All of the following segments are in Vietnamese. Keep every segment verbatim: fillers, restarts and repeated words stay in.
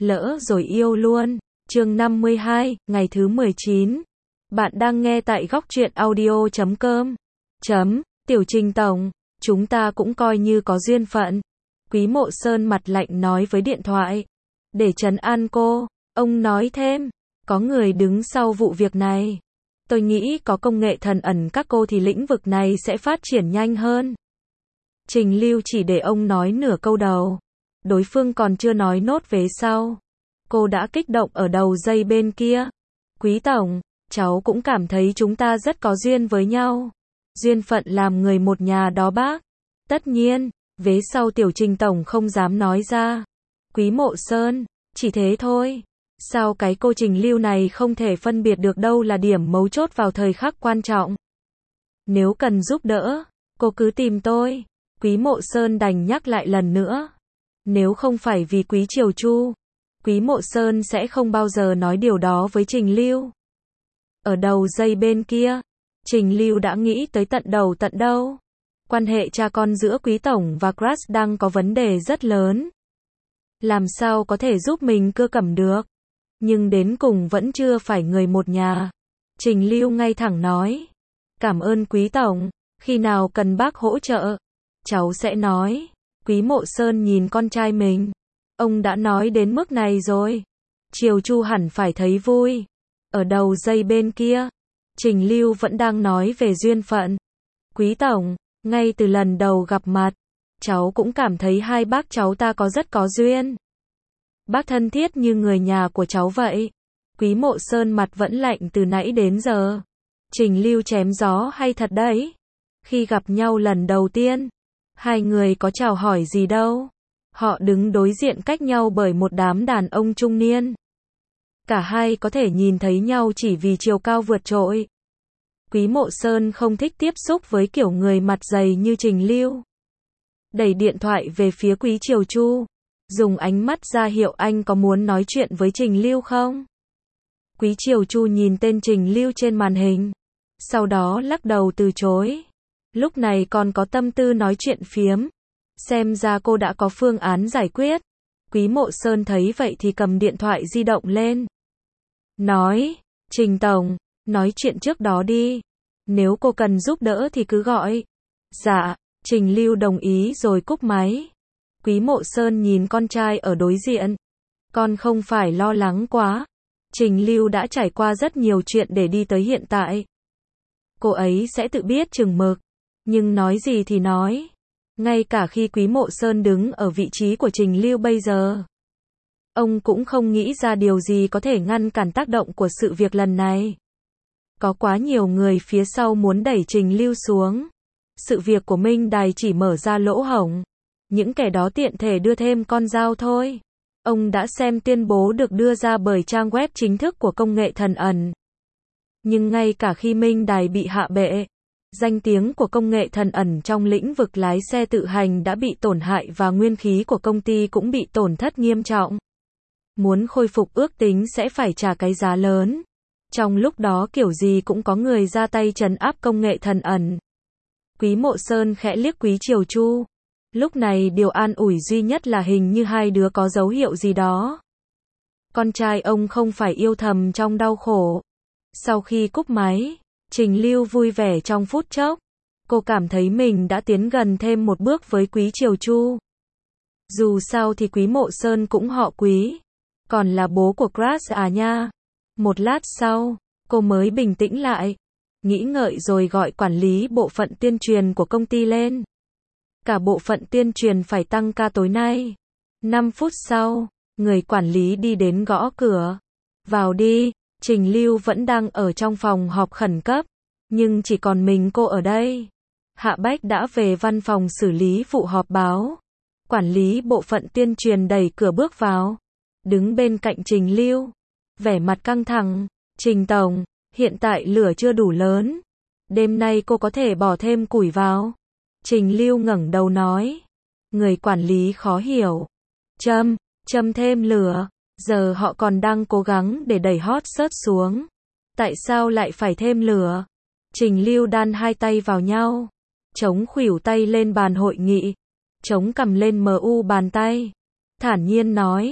lỡ rồi yêu luôn. Chương năm mươi hai, ngày thứ mười chín. Bạn đang nghe tại góc truyện audio chấm com. Chấm, Tiểu Trình tổng, chúng ta cũng coi như có duyên phận. Quý Mộ Sơn mặt lạnh nói với điện thoại. Để trấn an cô, ông nói thêm, có người đứng sau vụ việc này. Tôi nghĩ có công nghệ thần ẩn các cô thì lĩnh vực này sẽ phát triển nhanh hơn. Trình Lưu chỉ để ông nói nửa câu đầu. Đối phương còn chưa nói nốt vế sau. Cô đã kích động ở đầu dây bên kia. Quý tổng, cháu cũng cảm thấy chúng ta rất có duyên với nhau. Duyên phận làm người một nhà đó bác. Tất nhiên, vế sau Tiểu Trình tổng không dám nói ra. Quý Mộ Sơn, chỉ thế thôi. Sao cái cô Trình Lưu này không thể phân biệt được đâu là điểm mấu chốt vào thời khắc quan trọng. Nếu cần giúp đỡ, cô cứ tìm tôi. Quý Mộ Sơn đành nhắc lại lần nữa. Nếu không phải vì Quý Triều Chu, Quý Mộ Sơn sẽ không bao giờ nói điều đó với Trình Lưu. Ở đầu dây bên kia, Trình Lưu đã nghĩ tới tận đầu tận đâu. Quan hệ cha con giữa Quý tổng và Crush đang có vấn đề rất lớn. Làm sao có thể giúp mình cưa cẩm được? Nhưng đến cùng vẫn chưa phải người một nhà. Trình Lưu ngay thẳng nói. Cảm ơn Quý tổng, khi nào cần bác hỗ trợ, cháu sẽ nói. Quý Mộ Sơn nhìn con trai mình. Ông đã nói đến mức này rồi. Triều Chu hẳn phải thấy vui. Ở đầu dây bên kia, Trình Lưu vẫn đang nói về duyên phận. Quý tổng, ngay từ lần đầu gặp mặt, cháu cũng cảm thấy hai bác cháu ta có rất có duyên. Bác thân thiết như người nhà của cháu vậy. Quý Mộ Sơn mặt vẫn lạnh từ nãy đến giờ. Trình Lưu chém gió hay thật đấy. Khi gặp nhau lần đầu tiên, hai người có chào hỏi gì đâu. Họ đứng đối diện cách nhau bởi một đám đàn ông trung niên. Cả hai có thể nhìn thấy nhau chỉ vì chiều cao vượt trội. Quý Mộ Sơn không thích tiếp xúc với kiểu người mặt dày như Trình Lưu. Đẩy điện thoại về phía Quý Triều Chu. Dùng ánh mắt ra hiệu anh có muốn nói chuyện với Trình Lưu không? Quý Triều Chu nhìn tên Trình Lưu trên màn hình. Sau đó lắc đầu từ chối. Lúc này còn có tâm tư nói chuyện phiếm. Xem ra cô đã có phương án giải quyết. Quý Mộ Sơn thấy vậy thì cầm điện thoại di động lên. Nói, Trình tổng, nói chuyện trước đó đi. Nếu cô cần giúp đỡ thì cứ gọi. Dạ, Trình Lưu đồng ý rồi cúp máy. Quý Mộ Sơn nhìn con trai ở đối diện. Con không phải lo lắng quá. Trình Lưu đã trải qua rất nhiều chuyện để đi tới hiện tại. Cô ấy sẽ tự biết chừng mực. Nhưng nói gì thì nói. Ngay cả khi Quý Mộ Sơn đứng ở vị trí của Trình Lưu bây giờ, ông cũng không nghĩ ra điều gì có thể ngăn cản tác động của sự việc lần này. Có quá nhiều người phía sau muốn đẩy Trình Lưu xuống. Sự việc của Minh Đài chỉ mở ra lỗ hổng. Những kẻ đó tiện thể đưa thêm con dao thôi. Ông đã xem tuyên bố được đưa ra bởi trang web chính thức của công nghệ thần ẩn. Nhưng ngay cả khi Minh Đài bị hạ bệ, danh tiếng của công nghệ thần ẩn trong lĩnh vực lái xe tự hành đã bị tổn hại và nguyên khí của công ty cũng bị tổn thất nghiêm trọng. Muốn khôi phục ước tính sẽ phải trả cái giá lớn. Trong lúc đó kiểu gì cũng có người ra tay trấn áp công nghệ thần ẩn. Quý Mộ Sơn khẽ liếc Quý Triều Chu. Lúc này điều an ủi duy nhất là hình như hai đứa có dấu hiệu gì đó. Con trai ông không phải yêu thầm trong đau khổ. Sau khi cúp máy, Trình Lưu vui vẻ trong phút chốc. Cô cảm thấy mình đã tiến gần thêm một bước với Quý Triều Chu. Dù sao thì Quý Mộ Sơn cũng họ Quý. Còn là bố của Crush à nha. Một lát sau, cô mới bình tĩnh lại. Nghĩ ngợi rồi gọi quản lý bộ phận tuyên truyền của công ty lên. Cả bộ phận tuyên truyền phải tăng ca tối nay. năm phút sau, người quản lý đi đến gõ cửa. Vào đi, Trình Lưu vẫn đang ở trong phòng họp khẩn cấp. Nhưng chỉ còn mình cô ở đây. Hạ Bách đã về văn phòng xử lý vụ họp báo. Quản lý bộ phận tuyên truyền đẩy cửa bước vào. Đứng bên cạnh Trình Lưu. Vẻ mặt căng thẳng. Trình tổng, hiện tại lửa chưa đủ lớn. Đêm nay cô có thể bỏ thêm củi vào. Trình Lưu ngẩng đầu nói. Người quản lý khó hiểu. Châm, châm thêm lửa. Giờ họ còn đang cố gắng để đẩy hot search xuống. Tại sao lại phải thêm lửa? Trình Lưu đan hai tay vào nhau. Chống khuỷu tay lên bàn hội nghị. Chống cầm lên mờ u bàn tay. Thản nhiên nói.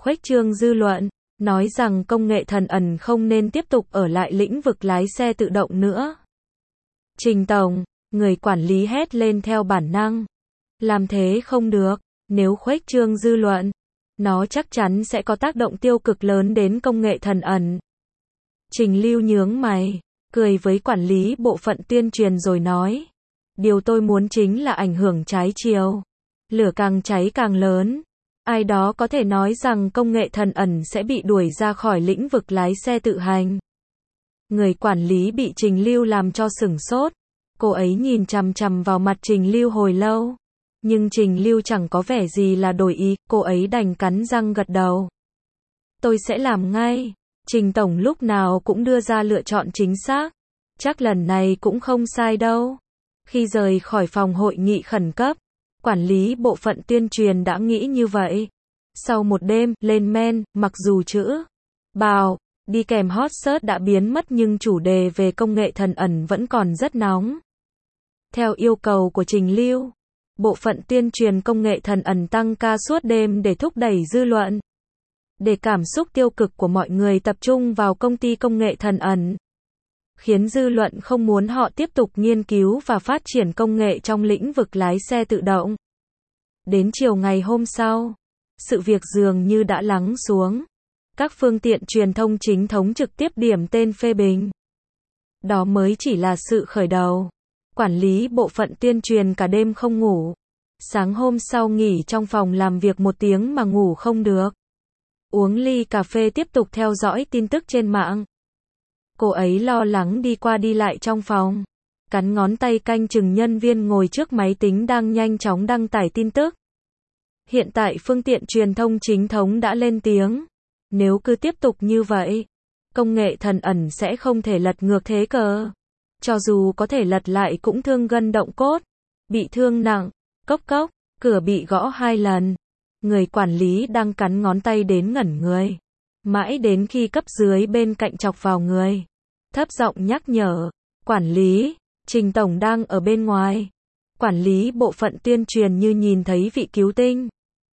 khuếch trương dư luận, nói rằng công nghệ thần ẩn không nên tiếp tục ở lại lĩnh vực lái xe tự động nữa. Trình tổng, người quản lý hét lên theo bản năng. Làm thế không được, nếu khuếch trương dư luận, nó chắc chắn sẽ có tác động tiêu cực lớn đến công nghệ thần ẩn. Trình Lưu nhướng mày, cười với quản lý bộ phận tuyên truyền rồi nói. Điều tôi muốn chính là ảnh hưởng trái chiều. Lửa càng cháy càng lớn. Ai đó có thể nói rằng công nghệ thần ẩn sẽ bị đuổi ra khỏi lĩnh vực lái xe tự hành. Người quản lý bị Trình Lưu làm cho sửng sốt. Cô ấy nhìn chằm chằm vào mặt Trình Lưu hồi lâu. Nhưng Trình Lưu chẳng có vẻ gì là đổi ý, cô ấy đành cắn răng gật đầu. Tôi sẽ làm ngay. Trình tổng lúc nào cũng đưa ra lựa chọn chính xác. Chắc lần này cũng không sai đâu. Khi rời khỏi phòng hội nghị khẩn cấp, quản lý bộ phận tuyên truyền đã nghĩ như vậy. Sau một đêm, lên men, mặc dù chữ bào đi kèm hot search đã biến mất nhưng chủ đề về công nghệ thần ẩn vẫn còn rất nóng. Theo yêu cầu của Trình Lưu, bộ phận tuyên truyền công nghệ thần ẩn tăng ca suốt đêm để thúc đẩy dư luận. Để cảm xúc tiêu cực của mọi người tập trung vào công ty công nghệ thần ẩn, khiến dư luận không muốn họ tiếp tục nghiên cứu và phát triển công nghệ trong lĩnh vực lái xe tự động. Đến chiều ngày hôm sau, sự việc dường như đã lắng xuống. Các phương tiện truyền thông chính thống trực tiếp điểm tên phê bình. Đó mới chỉ là sự khởi đầu. Quản lý bộ phận tuyên truyền cả đêm không ngủ. Sáng hôm sau nghỉ trong phòng làm việc một tiếng mà ngủ không được. Uống ly cà phê tiếp tục theo dõi tin tức trên mạng. Cô ấy lo lắng đi qua đi lại trong phòng. Cắn ngón tay canh chừng nhân viên ngồi trước máy tính đang nhanh chóng đăng tải tin tức. Hiện tại phương tiện truyền thông chính thống đã lên tiếng. Nếu cứ tiếp tục như vậy, công nghệ thần ẩn sẽ không thể lật ngược thế cờ. Cho dù có thể lật lại cũng thương gân động cốt. Bị thương nặng, cốc cốc, cửa bị gõ hai lần. Người quản lý đang cắn ngón tay đến ngẩn người. Mãi đến khi cấp dưới bên cạnh chọc vào người. Thấp giọng nhắc nhở. Quản lý, Trình tổng đang ở bên ngoài. Quản lý bộ phận tuyên truyền như nhìn thấy vị cứu tinh.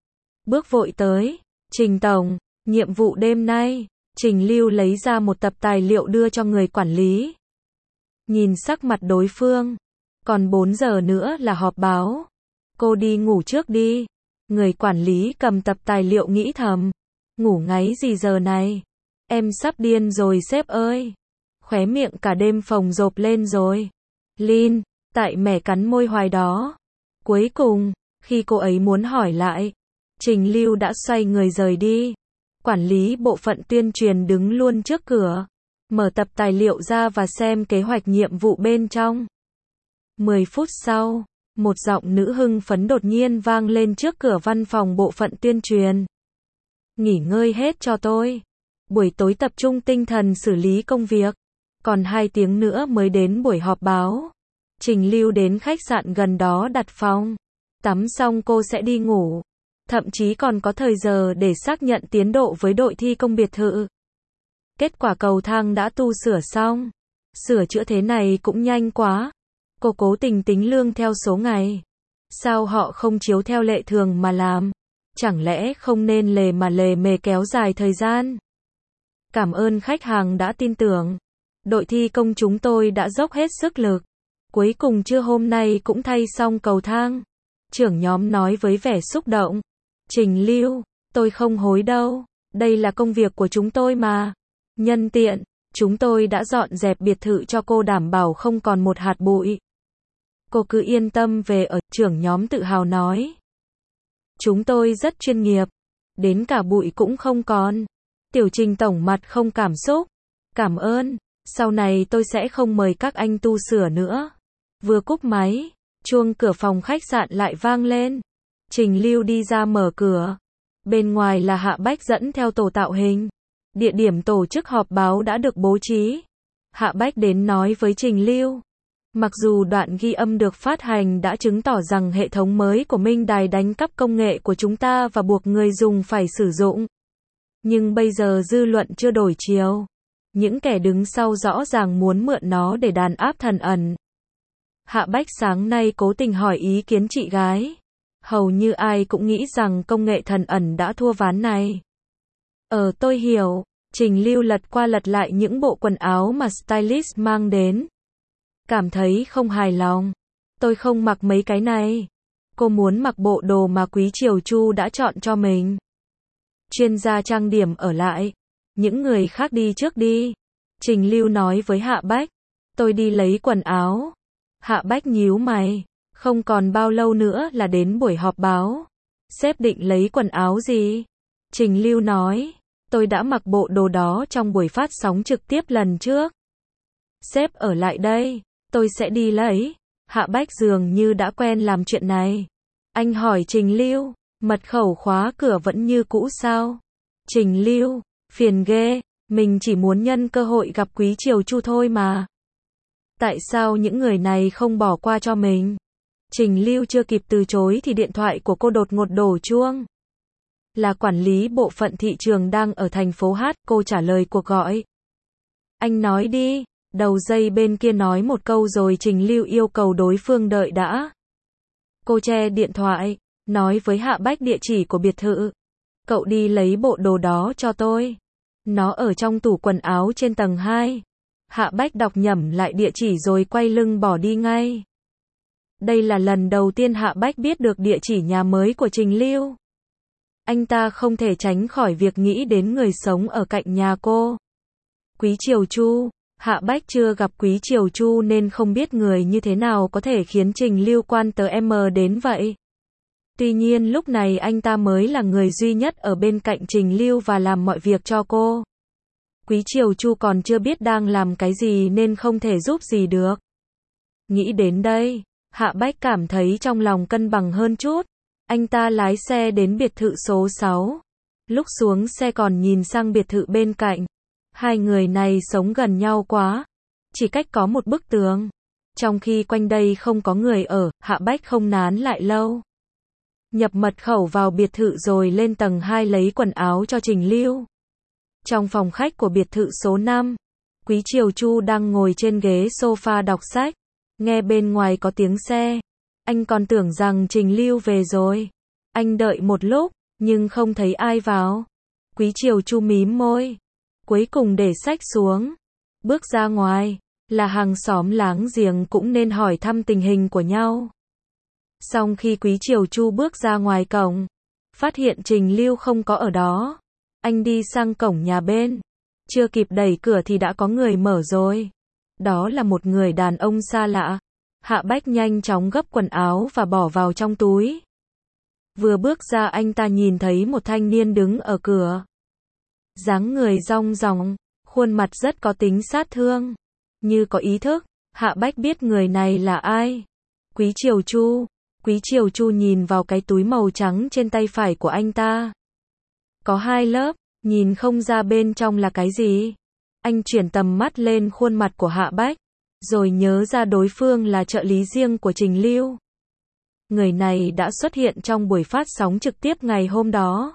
Bước vội tới. Trình tổng, nhiệm vụ đêm nay. Trình Lưu lấy ra một tập tài liệu đưa cho người quản lý. Nhìn sắc mặt đối phương. Còn bốn giờ nữa là họp báo. Cô đi ngủ trước đi. Người quản lý cầm tập tài liệu nghĩ thầm. Ngủ ngáy gì giờ này? Em sắp điên rồi sếp ơi. Khóe miệng cả đêm phồng rộp lên rồi. Lin, tại mẻ cắn môi hoài đó. Cuối cùng, khi cô ấy muốn hỏi lại, Trình Lưu đã xoay người rời đi. Quản lý bộ phận tuyên truyền đứng luôn trước cửa. Mở tập tài liệu ra và xem kế hoạch nhiệm vụ bên trong. mười phút sau, một giọng nữ hưng phấn đột nhiên vang lên trước cửa văn phòng bộ phận tuyên truyền. Nghỉ ngơi hết cho tôi. Buổi tối tập trung tinh thần xử lý công việc. Còn hai tiếng nữa mới đến buổi họp báo. Trình Lưu đến khách sạn gần đó đặt phòng. Tắm xong cô sẽ đi ngủ. Thậm chí còn có thời giờ để xác nhận tiến độ với đội thi công biệt thự. Kết quả cầu thang đã tu sửa xong. Sửa chữa thế này cũng nhanh quá. Cô cố tình tính lương theo số ngày. Sao họ không chiếu theo lệ thường mà làm? Chẳng lẽ không nên lề mà lề mề kéo dài thời gian? Cảm ơn khách hàng đã tin tưởng. Đội thi công chúng tôi đã dốc hết sức lực. Cuối cùng trưa hôm nay cũng thay xong cầu thang. Trưởng nhóm nói với vẻ xúc động. Trình Lưu, tôi không hối đâu. Đây là công việc của chúng tôi mà. Nhân tiện, chúng tôi đã dọn dẹp biệt thự cho cô đảm bảo không còn một hạt bụi. Cô cứ yên tâm về ở, trưởng nhóm tự hào nói. Chúng tôi rất chuyên nghiệp. Đến cả bụi cũng không còn. Tiểu Trình tổng mặt không cảm xúc. Cảm ơn. Sau này tôi sẽ không mời các anh tu sửa nữa. Vừa cúp máy, chuông cửa phòng khách sạn lại vang lên. Trình Lưu đi ra mở cửa. Bên ngoài là Hạ Bách dẫn theo tổ tạo hình. Địa điểm tổ chức họp báo đã được bố trí. Hạ Bách đến nói với Trình Lưu. Mặc dù đoạn ghi âm được phát hành đã chứng tỏ rằng hệ thống mới của Minh Đài đánh cắp công nghệ của chúng ta và buộc người dùng phải sử dụng. Nhưng bây giờ dư luận chưa đổi chiều. Những kẻ đứng sau rõ ràng muốn mượn nó để đàn áp thần ẩn. Hạ Bách sáng nay cố tình hỏi ý kiến chị gái. Hầu như ai cũng nghĩ rằng công nghệ thần ẩn đã thua ván này. Ờ tôi hiểu. Trình Lưu lật qua lật lại những bộ quần áo mà stylist mang đến. Cảm thấy không hài lòng. Tôi không mặc mấy cái này. Cô muốn mặc bộ đồ mà Quý Triều Chu đã chọn cho mình. Chuyên gia trang điểm ở lại. Những người khác đi trước đi. Trình Lưu nói với Hạ Bách. Tôi đi lấy quần áo. Hạ Bách nhíu mày. Không còn bao lâu nữa là đến buổi họp báo. Sếp định lấy quần áo gì? Trình Lưu nói. Tôi đã mặc bộ đồ đó trong buổi phát sóng trực tiếp lần trước. Sếp ở lại đây. Tôi sẽ đi lấy. Hạ Bách dường như đã quen làm chuyện này. Anh hỏi Trình Lưu. Mật khẩu khóa cửa vẫn như cũ sao? Trình Lưu. Phiền ghê. Mình chỉ muốn nhân cơ hội gặp Quý Triều Chu thôi mà. Tại sao những người này không bỏ qua cho mình? Trình Lưu chưa kịp từ chối thì điện thoại của cô đột ngột đổ chuông. Là quản lý bộ phận thị trường đang ở thành phố Hát, cô trả lời cuộc gọi. Anh nói đi. Đầu dây bên kia nói một câu rồi Trình Lưu yêu cầu đối phương đợi đã. Cô che điện thoại, nói với Hạ Bách địa chỉ của biệt thự. Cậu đi lấy bộ đồ đó cho tôi. Nó ở trong tủ quần áo trên tầng hai. Hạ Bách đọc nhẩm lại địa chỉ rồi quay lưng bỏ đi ngay. Đây là lần đầu tiên Hạ Bách biết được địa chỉ nhà mới của Trình Lưu. Anh ta không thể tránh khỏi việc nghĩ đến người sống ở cạnh nhà cô. Quý Triều Chu. Hạ Bách chưa gặp Quý Triều Chu nên không biết người như thế nào có thể khiến Trình Lưu quan tới em đến vậy. Tuy nhiên lúc này anh ta mới là người duy nhất ở bên cạnh Trình Lưu và làm mọi việc cho cô. Quý Triều Chu còn chưa biết đang làm cái gì nên không thể giúp gì được. Nghĩ đến đây, Hạ Bách cảm thấy trong lòng cân bằng hơn chút. Anh ta lái xe đến biệt thự số sáu. Lúc xuống xe còn nhìn sang biệt thự bên cạnh. Hai người này sống gần nhau quá. Chỉ cách có một bức tường. Trong khi quanh đây không có người ở, Hạ Bách không nán lại lâu. Nhập mật khẩu vào biệt thự rồi lên tầng hai lấy quần áo cho Trình Lưu. Trong phòng khách của biệt thự số năm, Quý Triều Chu đang ngồi trên ghế sofa đọc sách. Nghe bên ngoài có tiếng xe. Anh còn tưởng rằng Trình Lưu về rồi. Anh đợi một lúc, nhưng không thấy ai vào. Quý Triều Chu mím môi. Cuối cùng để sách xuống. Bước ra ngoài. Là hàng xóm láng giềng cũng nên hỏi thăm tình hình của nhau. Xong khi Quý Triều Chu bước ra ngoài cổng. Phát hiện Trình Lưu không có ở đó. Anh đi sang cổng nhà bên. Chưa kịp đẩy cửa thì đã có người mở rồi. Đó là một người đàn ông xa lạ. Hạ Bách nhanh chóng gấp quần áo và bỏ vào trong túi. Vừa bước ra anh ta nhìn thấy một thanh niên đứng ở cửa. Dáng người rong ròng, khuôn mặt rất có tính sát thương. Như có ý thức, Hạ Bách biết người này là ai. Quý Triều Chu. Quý Triều Chu nhìn vào cái túi màu trắng trên tay phải của anh ta. Có hai lớp, nhìn không ra bên trong là cái gì. Anh chuyển tầm mắt lên khuôn mặt của Hạ Bách, rồi nhớ ra đối phương là trợ lý riêng của Trình Lưu. Người này đã xuất hiện trong buổi phát sóng trực tiếp ngày hôm đó.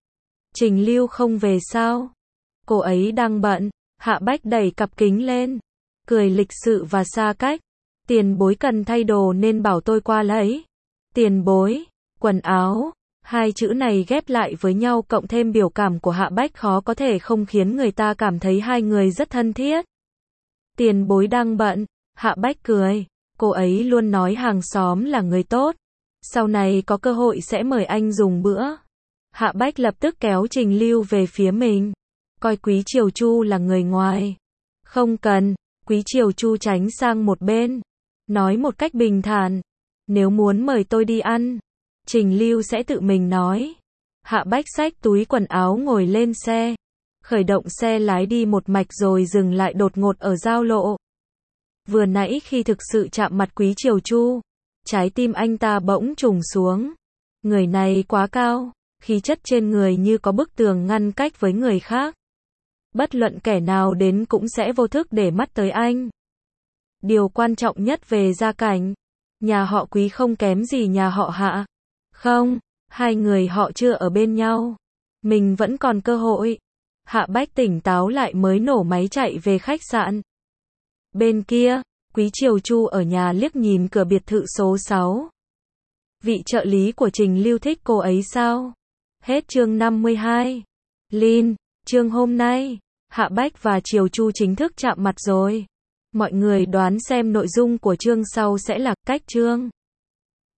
Trình Lưu không về sao? Cô ấy đang bận. Hạ Bách đẩy cặp kính lên, cười lịch sự và xa cách. Tiền bối cần thay đồ nên bảo tôi qua lấy. Tiền bối, quần áo, hai chữ này ghép lại với nhau cộng thêm biểu cảm của Hạ Bách khó có thể không khiến người ta cảm thấy hai người rất thân thiết. Tiền bối đang bận. Hạ Bách cười. Cô ấy luôn nói hàng xóm là người tốt. Sau này có cơ hội sẽ mời anh dùng bữa. Hạ Bách lập tức kéo Trình Lưu về phía mình. Coi Quý Triều Chu là người ngoài. Không cần. Quý Triều Chu tránh sang một bên. Nói một cách bình thản. Nếu muốn mời tôi đi ăn, Trình Lưu sẽ tự mình nói. Hạ Bách xách túi quần áo ngồi lên xe. Khởi động xe lái đi một mạch rồi dừng lại đột ngột ở giao lộ. Vừa nãy khi thực sự chạm mặt Quý Triều Chu, trái tim anh ta bỗng trùng xuống. Người này quá cao, khí chất trên người như có bức tường ngăn cách với người khác. Bất luận kẻ nào đến cũng sẽ vô thức để mắt tới anh. Điều quan trọng nhất về gia cảnh, nhà họ Quý không kém gì nhà họ Hạ. Không, hai người họ chưa ở bên nhau. Mình vẫn còn cơ hội. Hạ Bách tỉnh táo lại mới nổ máy chạy về khách sạn. Bên kia, Quý Triều Chu ở nhà liếc nhìn cửa biệt thự số sáu. Vị trợ lý của Trình Lưu thích cô ấy sao? Hết chương năm mươi hai. Lin. Chương hôm nay, Hạ Bách và Triều Chu chính thức chạm mặt rồi. Mọi người đoán xem nội dung của chương sau sẽ là cách chương.